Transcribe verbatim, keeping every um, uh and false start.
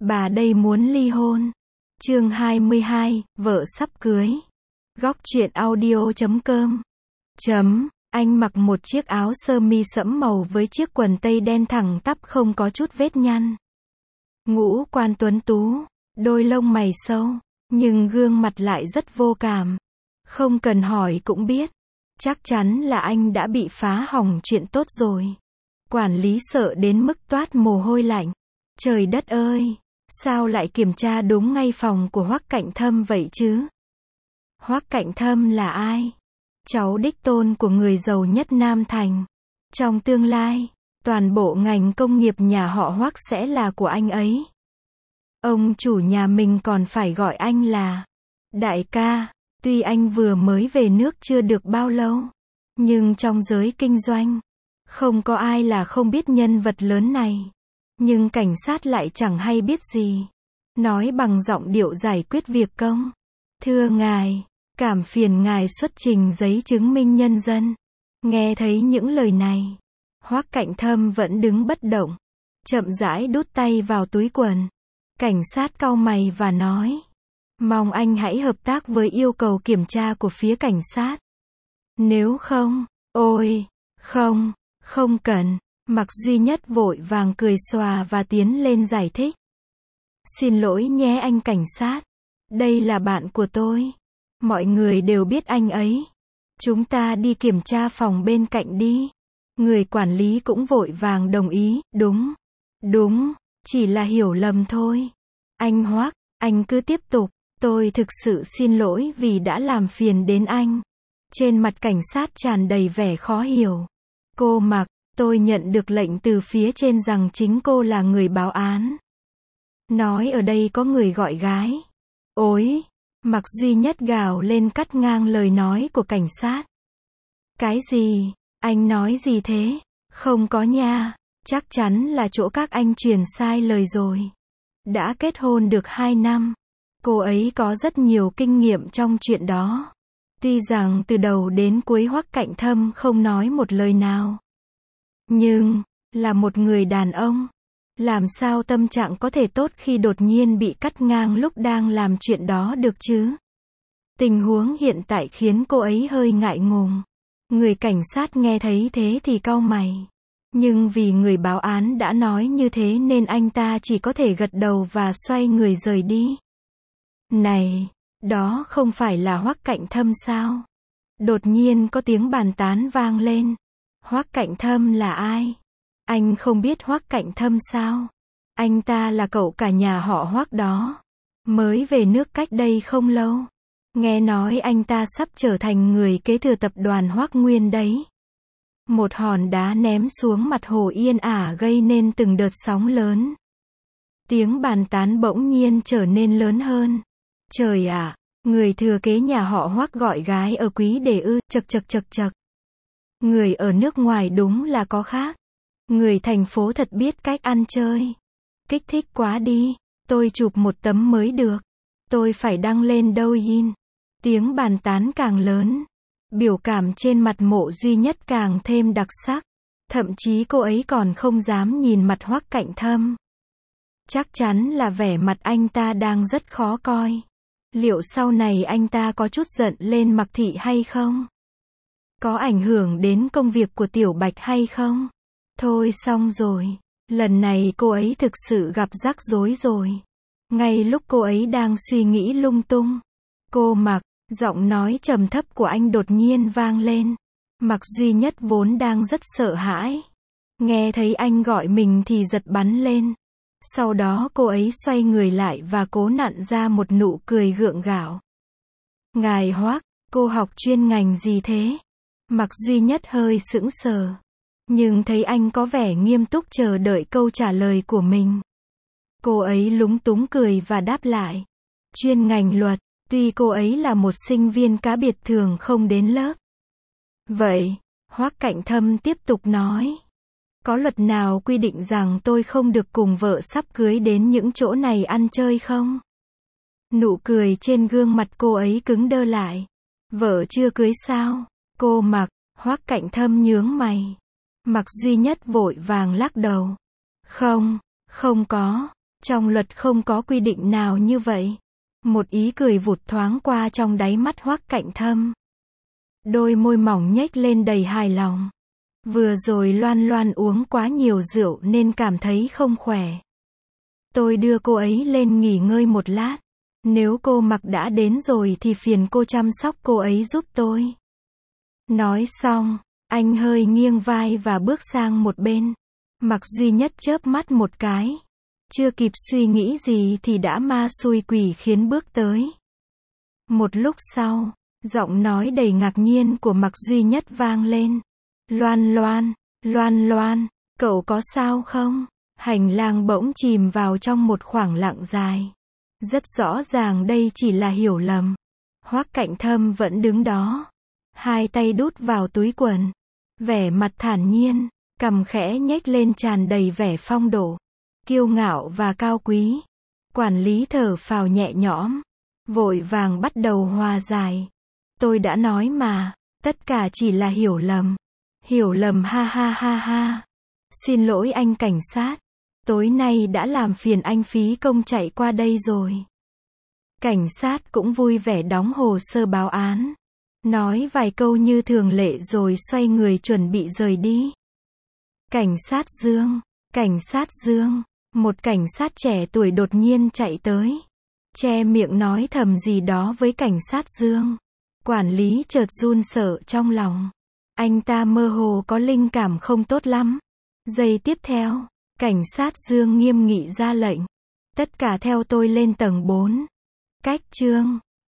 Bà đây muốn ly hôn. Chương hai mươi hai, vợ sắp cưới. Góc truyện audio chấm com. Chấm, anh mặc một chiếc áo sơ mi sẫm màu với chiếc quần tây đen thẳng tắp không có chút vết nhăn. Ngũ quan tuấn tú, đôi lông mày sâu, nhưng gương mặt lại rất vô cảm. Không cần hỏi cũng biết, chắc chắn là anh đã bị phá hỏng chuyện tốt rồi. Quản lý sợ đến mức toát mồ hôi lạnh. Trời đất ơi, sao lại kiểm tra đúng ngay phòng của Hoắc Cạnh Thâm vậy chứ? Hoắc Cạnh Thâm là ai? Cháu đích tôn của người giàu nhất Nam Thành. Trong tương lai, toàn bộ ngành công nghiệp nhà họ Hoắc sẽ là của anh ấy. Ông chủ nhà mình còn phải gọi anh là đại ca. Tuy anh vừa mới về nước chưa được bao lâu, nhưng trong giới kinh doanh, không có ai là không biết nhân vật lớn này. Nhưng cảnh sát lại chẳng hay biết gì. Nói bằng giọng điệu giải quyết việc công. Thưa ngài, cảm phiền ngài xuất trình giấy chứng minh nhân dân. Nghe thấy những lời này, Hoắc Cạnh Thâm vẫn đứng bất động, chậm rãi đút tay vào túi quần. Cảnh sát cau mày và nói, mong anh hãy hợp tác với yêu cầu kiểm tra của phía cảnh sát. Nếu không, ôi, không, không cần. Mạc Duy Nhất vội vàng cười xòa và tiến lên giải thích. Xin lỗi nhé anh cảnh sát. Đây là bạn của tôi. Mọi người đều biết anh ấy. Chúng ta đi kiểm tra phòng bên cạnh đi. Người quản lý cũng vội vàng đồng ý. Đúng, đúng, chỉ là hiểu lầm thôi. Anh Hoắc, anh cứ tiếp tục. Tôi thực sự xin lỗi vì đã làm phiền đến anh. Trên mặt cảnh sát tràn đầy vẻ khó hiểu. Cô Mạc, tôi nhận được lệnh từ phía trên rằng chính cô là người báo án. Nói ở đây có người gọi gái. Ôi, Mạc Duy Nhất gào lên cắt ngang lời nói của cảnh sát. Cái gì? Anh nói gì thế? Không có nha. Chắc chắn là chỗ các anh truyền sai lời rồi. Đã kết hôn được hai năm. Cô ấy có rất nhiều kinh nghiệm trong chuyện đó. Tuy rằng từ đầu đến cuối Hoắc Cạnh Thâm không nói một lời nào. Nhưng, là một người đàn ông, làm sao tâm trạng có thể tốt khi đột nhiên bị cắt ngang lúc đang làm chuyện đó được chứ? Tình huống hiện tại khiến cô ấy hơi ngại ngùng. Người cảnh sát nghe thấy thế thì cau mày. Nhưng vì người báo án đã nói như thế nên anh ta chỉ có thể gật đầu và xoay người rời đi. Này, đó không phải là Hoắc Cạnh Thâm sao? Đột nhiên có tiếng bàn tán vang lên. Hoắc Cạnh Thâm là ai? Anh không biết Hoắc Cạnh Thâm sao? Anh ta là cậu cả nhà họ Hoắc đó. Mới về nước cách đây không lâu. Nghe nói anh ta sắp trở thành người kế thừa tập đoàn Hoắc Nguyên đấy. Một hòn đá ném xuống mặt hồ yên ả gây nên từng đợt sóng lớn. Tiếng bàn tán bỗng nhiên trở nên lớn hơn. Trời ạ, người thừa kế nhà họ Hoắc gọi gái ở Quý Đề ư? Chậc chậc chậc chậc. Người ở nước ngoài đúng là có khác. Người thành phố thật biết cách ăn chơi. Kích thích quá đi. Tôi chụp một tấm mới được. Tôi phải đăng lên Douyin. Tiếng bàn tán càng lớn. Biểu cảm trên mặt Mộ Duy Nhất càng thêm đặc sắc. Thậm chí cô ấy còn không dám nhìn mặt Hoắc Cạnh Thâm. Chắc chắn là vẻ mặt anh ta đang rất khó coi. Liệu sau này anh ta có chút giận lên Mạc Thị hay không? Có ảnh hưởng đến công việc của Tiểu Bạch hay không? Thôi xong rồi. Lần này cô ấy thực sự gặp rắc rối rồi. Ngay lúc cô ấy đang suy nghĩ lung tung. Cô Mạc, giọng nói trầm thấp của anh đột nhiên vang lên. Mạc Duy Nhất vốn đang rất sợ hãi. Nghe thấy anh gọi mình thì giật bắn lên. Sau đó cô ấy xoay người lại và cố nặn ra một nụ cười gượng gạo. Ngài Hoắc, cô học chuyên ngành gì thế? Mạc Duy Nhất hơi sững sờ. Nhưng thấy anh có vẻ nghiêm túc chờ đợi câu trả lời của mình. Cô ấy lúng túng cười và đáp lại. Chuyên ngành luật, tuy cô ấy là một sinh viên cá biệt thường không đến lớp. Vậy, Hoắc Cạnh Thâm tiếp tục nói. Có luật nào quy định rằng tôi không được cùng vợ sắp cưới đến những chỗ này ăn chơi không? Nụ cười trên gương mặt cô ấy cứng đơ lại. Vợ chưa cưới sao? Cô Mạc, Hoắc Cạnh Thâm nhướng mày. Mạc Duy Nhất vội vàng lắc đầu. Không, không có. Trong luật không có quy định nào như vậy. Một ý cười vụt thoáng qua trong đáy mắt Hoắc Cạnh Thâm. Đôi môi mỏng nhếch lên đầy hài lòng. Vừa rồi Loan Loan uống quá nhiều rượu nên cảm thấy không khỏe. Tôi đưa cô ấy lên nghỉ ngơi một lát. Nếu cô Mặc đã đến rồi thì phiền cô chăm sóc cô ấy giúp tôi. Nói xong, anh hơi nghiêng vai và bước sang một bên. Mặc Duy Nhất chớp mắt một cái. Chưa kịp suy nghĩ gì thì đã ma xui quỷ khiến bước tới. Một lúc sau, giọng nói đầy ngạc nhiên của Mặc Duy Nhất vang lên. Loan Loan, Loan Loan, cậu có sao không? Hành lang bỗng chìm vào trong một khoảng lặng dài. Rất rõ ràng đây chỉ là hiểu lầm. Hoắc Cạnh Thâm vẫn đứng đó. Hai tay đút vào túi quần. Vẻ mặt thản nhiên, cằm khẽ nhếch lên tràn đầy vẻ phong độ. Kiêu ngạo và cao quý. Quản lý thở phào nhẹ nhõm. Vội vàng bắt đầu hòa giải. Tôi đã nói mà, tất cả chỉ là hiểu lầm. Hiểu lầm ha ha ha ha. Xin lỗi anh cảnh sát. Tối nay đã làm phiền anh phí công chạy qua đây rồi. Cảnh sát cũng vui vẻ đóng hồ sơ báo án. Nói vài câu như thường lệ rồi xoay người chuẩn bị rời đi. Cảnh sát Dương, cảnh sát Dương. Một cảnh sát trẻ tuổi đột nhiên chạy tới. Che miệng nói thầm gì đó với cảnh sát Dương. Quản lý chợt run sợ trong lòng. Anh ta mơ hồ có linh cảm không tốt lắm. Giây tiếp theo, cảnh sát Dương nghiêm nghị ra lệnh. Tất cả theo tôi lên tầng bốn. Cách chương